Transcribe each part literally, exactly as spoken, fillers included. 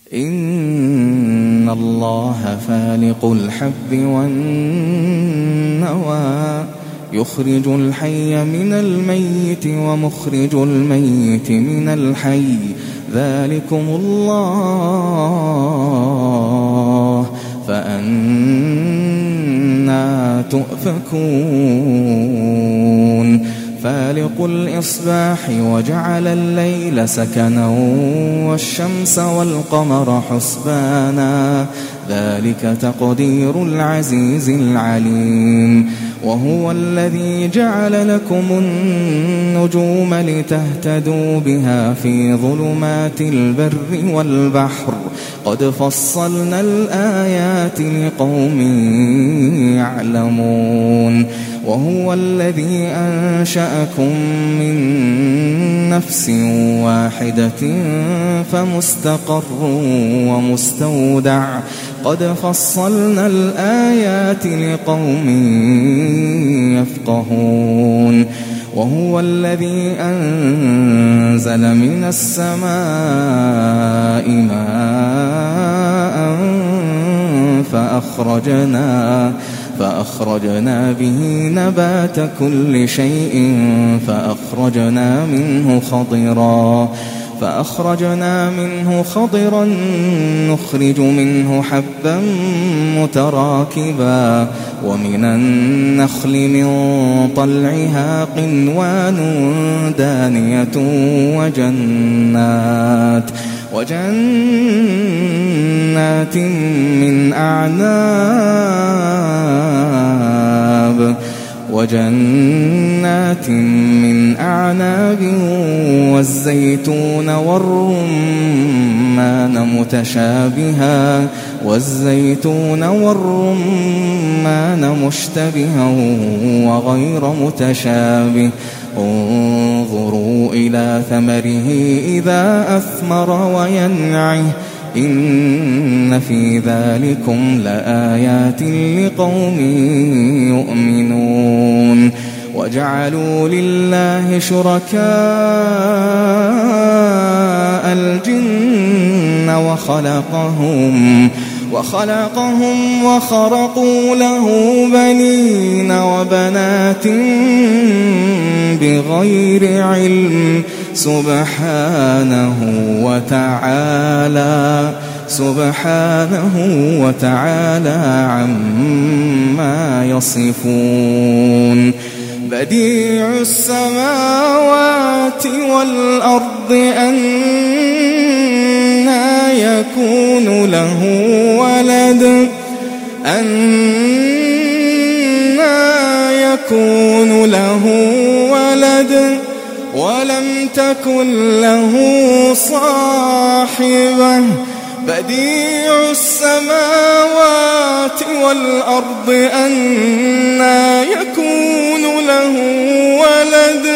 إن الله فالق الحب والنوى يخرج الحي من الميت ومخرج الميت من الحي ذلكم الله فأنى تؤفكون فالق الإصباح وجعل الليل سكنا والشمس والقمر حسبانا ذلك تقدير العزيز العليم وهو الذي جعل لكم النجوم لتهتدوا بها في ظلمات البر والبحر قد فصلنا الآيات لقوم يعلمون وهو الذي أنشأكم من نفس واحدة فمستقر ومستودع قد فصلنا الآيات لقوم يفقهون وهو الذي أنزل من السماء ماء فأخرجنا فأخرجنا به نبات كل شيء فأخرجنا منه خضرا فأخرجنا منه خضرا نخرج منه حبا متراكبا ومن النخل من طلعها قنوان دانية وجنات وجنات من أعناب وجنات من أعناب والزيتون والرمان متشابها والزيتون والرمان مشتبها وغير متشابه انظروا إلى ثمره إذا أثمر وينعه إن في ذلكم لآيات لقوم يؤمنون وجعلوا لله شركاء الجن وخلقهم وخلقهم وخرقوا له بنين وبنات بغير علم سبحانه وتعالى سبحانه وتعالى عما يصفون بديع السماوات والأرض أنى يكون له ولد أنى يكون له ولد ولم تكن له صاحبة بديع السماوات والأرض أنى يكون له ولد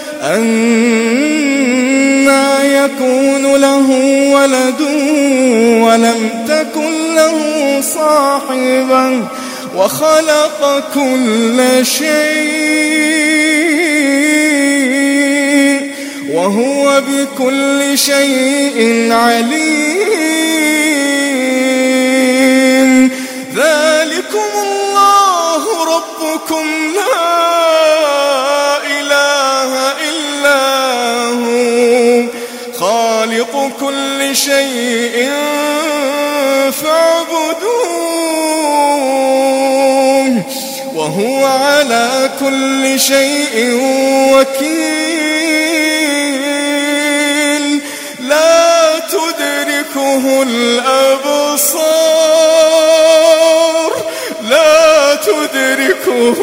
أنى يكون له ولد ولم تكن له صاحبة وخلق كل شيء وهو بكل شيء عليم ذلكم الله ربكم لا إله إلا هو خالق كل شيء فاعبدوه وهو على كل شيء وكيل لا تدركه الأبصار لا تدركه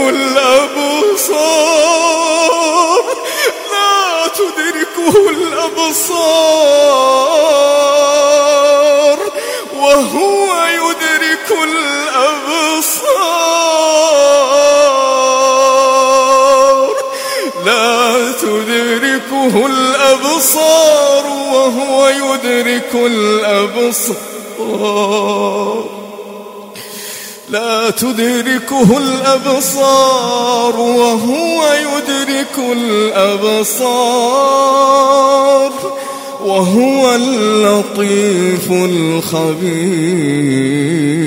الأبصار لا تدركه الأبصار وهو يدرك الأبصار لا تدركه الأبصار وهو يدرك الأبصار لا تدركه الأبصار وهو يدرك الأبصار وهو اللطيف الخبير.